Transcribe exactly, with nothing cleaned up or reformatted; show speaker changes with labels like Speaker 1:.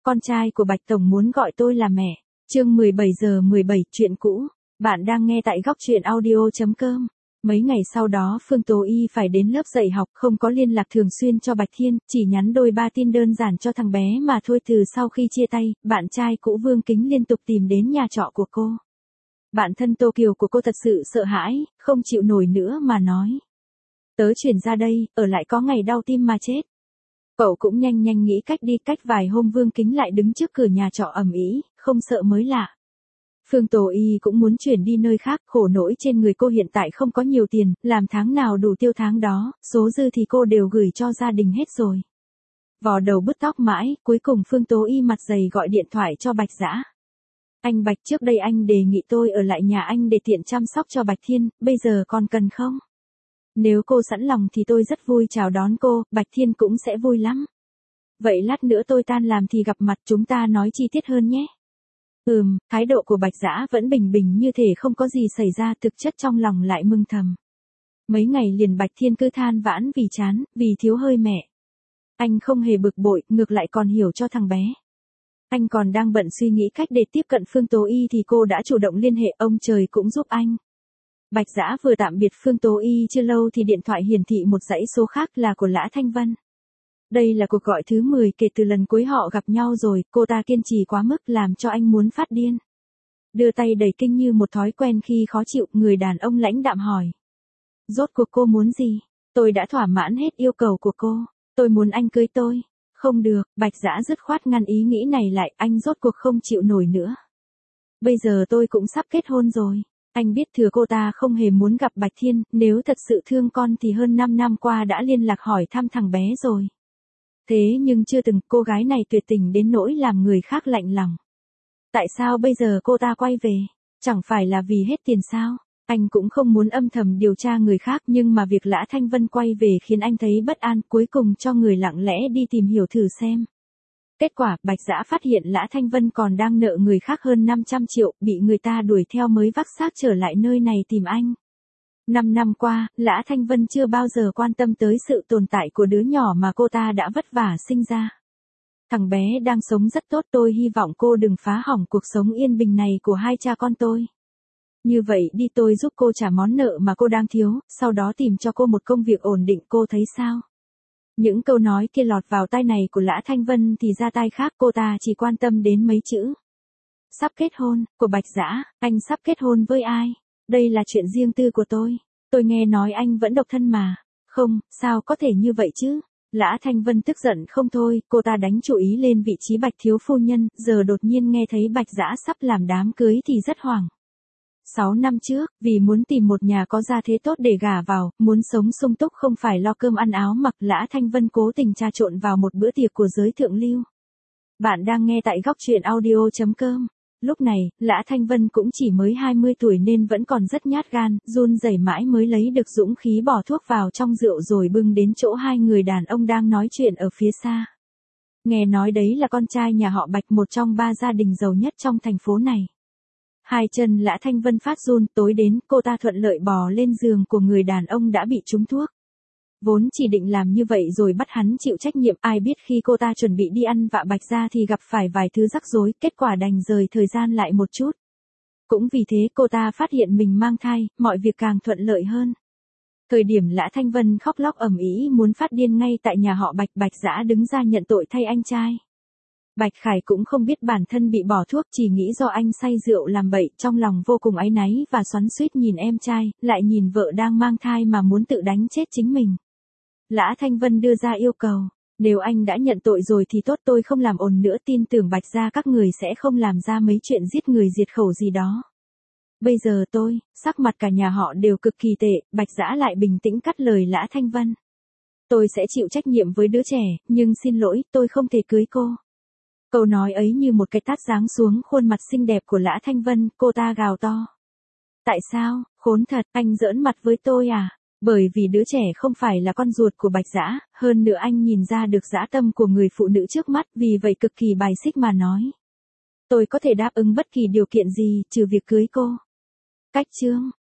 Speaker 1: con trai của Bạch Tổng muốn gọi tôi là mẹ. Chương mười bảy giờ mười bảy, chuyện cũ. Bạn đang nghe tại góc truyện audio chấm com. Mấy ngày sau đó Phương Tố Y phải đến lớp dạy học, không có liên lạc thường xuyên cho Bạch Thiên, chỉ nhắn đôi ba tin đơn giản cho thằng bé mà thôi. Từ sau khi chia tay, bạn trai cũ Vương Kính liên tục tìm đến nhà trọ của cô. Bạn thân Tô Kiều của cô thật sự sợ hãi, không chịu nổi nữa mà nói: tớ chuyển ra đây, ở lại có ngày đau tim mà chết. Cậu cũng nhanh nhanh nghĩ cách đi. Cách vài hôm Vương Kính lại đứng trước cửa nhà trọ ầm ĩ, không sợ mới lạ. Phương Tố Y cũng muốn chuyển đi nơi khác, khổ nỗi trên người cô hiện tại không có nhiều tiền, làm tháng nào đủ tiêu tháng đó, số dư thì cô đều gửi cho gia đình hết rồi. Vò đầu bứt tóc mãi, cuối cùng Phương Tố Y mặt dày gọi điện thoại cho Bạch Dã. Anh Bạch, trước đây anh đề nghị tôi ở lại nhà anh để tiện chăm sóc cho Bạch Thiên, bây giờ còn cần không? Nếu cô sẵn lòng thì tôi rất vui chào đón cô, Bạch Thiên cũng sẽ vui lắm. Vậy lát nữa tôi tan làm thì gặp mặt, chúng ta nói chi tiết hơn nhé. Ừm, thái độ của Bạch Dã vẫn bình bình như thể không có gì xảy ra, thực chất trong lòng lại mừng thầm. Mấy ngày liền Bạch Thiên cứ than vãn vì chán, vì thiếu hơi mẹ. Anh không hề bực bội, ngược lại còn hiểu cho thằng bé. Anh còn đang bận suy nghĩ cách để tiếp cận Phương Tố Y thì cô đã chủ động liên hệ, ông trời cũng giúp anh. Bạch Dã vừa tạm biệt Phương Tố Y chưa lâu thì điện thoại hiển thị một dãy số khác là của Lã Thanh Vân. Đây là cuộc gọi thứ mười kể từ lần cuối họ gặp nhau rồi, cô ta kiên trì quá mức làm cho anh muốn phát điên. Đưa tay đẩy kinh như một thói quen khi khó chịu, người đàn ông lãnh đạm hỏi: rốt cuộc cô muốn gì? Tôi đã thỏa mãn hết yêu cầu của cô, tôi muốn anh cưới tôi. Không được, Bạch Dã dứt khoát ngăn ý nghĩ này lại, anh rốt cuộc không chịu nổi nữa. Bây giờ tôi cũng sắp kết hôn rồi. Anh biết thừa cô ta không hề muốn gặp Bạch Thiên, nếu thật sự thương con thì hơn năm năm qua đã liên lạc hỏi thăm thằng bé rồi. Thế nhưng chưa từng, cô gái này tuyệt tình đến nỗi làm người khác lạnh lòng. Tại sao bây giờ cô ta quay về? Chẳng phải là vì hết tiền sao? Anh cũng không muốn âm thầm điều tra người khác, nhưng mà việc Lã Thanh Vân quay về khiến anh thấy bất an, cuối cùng cho người lặng lẽ đi tìm hiểu thử xem. Kết quả, Bạch Dã phát hiện Lã Thanh Vân còn đang nợ người khác hơn năm trăm triệu, bị người ta đuổi theo mới vác xác trở lại nơi này tìm anh. Năm năm qua, Lã Thanh Vân chưa bao giờ quan tâm tới sự tồn tại của đứa nhỏ mà cô ta đã vất vả sinh ra. Thằng bé đang sống rất tốt, tôi hy vọng cô đừng phá hỏng cuộc sống yên bình này của hai cha con tôi. Như vậy đi, tôi giúp cô trả món nợ mà cô đang thiếu, sau đó tìm cho cô một công việc ổn định, cô thấy sao? Những câu nói kia lọt vào tai này của Lã Thanh Vân thì ra tai khác, cô ta chỉ quan tâm đến mấy chữ. Sắp kết hôn, của Bạch Dã, anh sắp kết hôn với ai? Đây là chuyện riêng tư của tôi. Tôi nghe nói anh vẫn độc thân mà. Không, sao có thể như vậy chứ? Lã Thanh Vân tức giận không thôi, cô ta đánh chú ý lên vị trí Bạch thiếu phu nhân, giờ đột nhiên nghe thấy Bạch Dã sắp làm đám cưới thì rất hoảng. Sáu năm trước, vì muốn tìm một nhà có gia thế tốt để gả vào, muốn sống sung túc không phải lo cơm ăn áo mặc, Lã Thanh Vân cố tình trà trộn vào một bữa tiệc của giới thượng lưu. Bạn đang nghe tại góc truyện audio chấm com. Lúc này, Lã Thanh Vân cũng chỉ mới hai mươi tuổi nên vẫn còn rất nhát gan, run rẩy mãi mới lấy được dũng khí bỏ thuốc vào trong rượu rồi bưng đến chỗ hai người đàn ông đang nói chuyện ở phía xa. Nghe nói đấy là con trai nhà họ Bạch, một trong ba gia đình giàu nhất trong thành phố này. Hai chân Lã Thanh Vân phát run, tối đến, cô ta thuận lợi bò lên giường của người đàn ông đã bị trúng thuốc. Vốn chỉ định làm như vậy rồi bắt hắn chịu trách nhiệm, ai biết khi cô ta chuẩn bị đi ăn vạ Bạch gia thì gặp phải vài thứ rắc rối, kết quả đành rời thời gian lại một chút. Cũng vì thế cô ta phát hiện mình mang thai, mọi việc càng thuận lợi hơn. Thời điểm Lã Thanh Vân khóc lóc ầm ĩ muốn phát điên ngay tại nhà họ Bạch, Bạch Dã đứng ra nhận tội thay anh trai. Bạch Khải cũng không biết bản thân bị bỏ thuốc, chỉ nghĩ do anh say rượu làm bậy, trong lòng vô cùng áy náy và xoắn xuýt nhìn em trai, lại nhìn vợ đang mang thai mà muốn tự đánh chết chính mình. Lã Thanh Vân đưa ra yêu cầu: nếu anh đã nhận tội rồi thì tốt, tôi không làm ồn nữa, tin tưởng Bạch gia các người sẽ không làm ra mấy chuyện giết người diệt khẩu gì đó. Bây giờ tôi, sắc mặt cả nhà họ đều cực kỳ tệ, Bạch Dã lại bình tĩnh cắt lời Lã Thanh Vân. Tôi sẽ chịu trách nhiệm với đứa trẻ, nhưng xin lỗi, tôi không thể cưới cô. Câu nói ấy như một cái tát giáng xuống khuôn mặt xinh đẹp của Lã Thanh Vân, cô ta gào to. Tại sao, khốn thật, anh giỡn mặt với tôi à? Bởi vì đứa trẻ không phải là con ruột của Bạch Dã, hơn nữa anh nhìn ra được dã tâm của người phụ nữ trước mắt, vì vậy cực kỳ bài xích mà nói. Tôi có thể đáp ứng bất kỳ điều kiện gì, trừ việc cưới cô. Cách chương,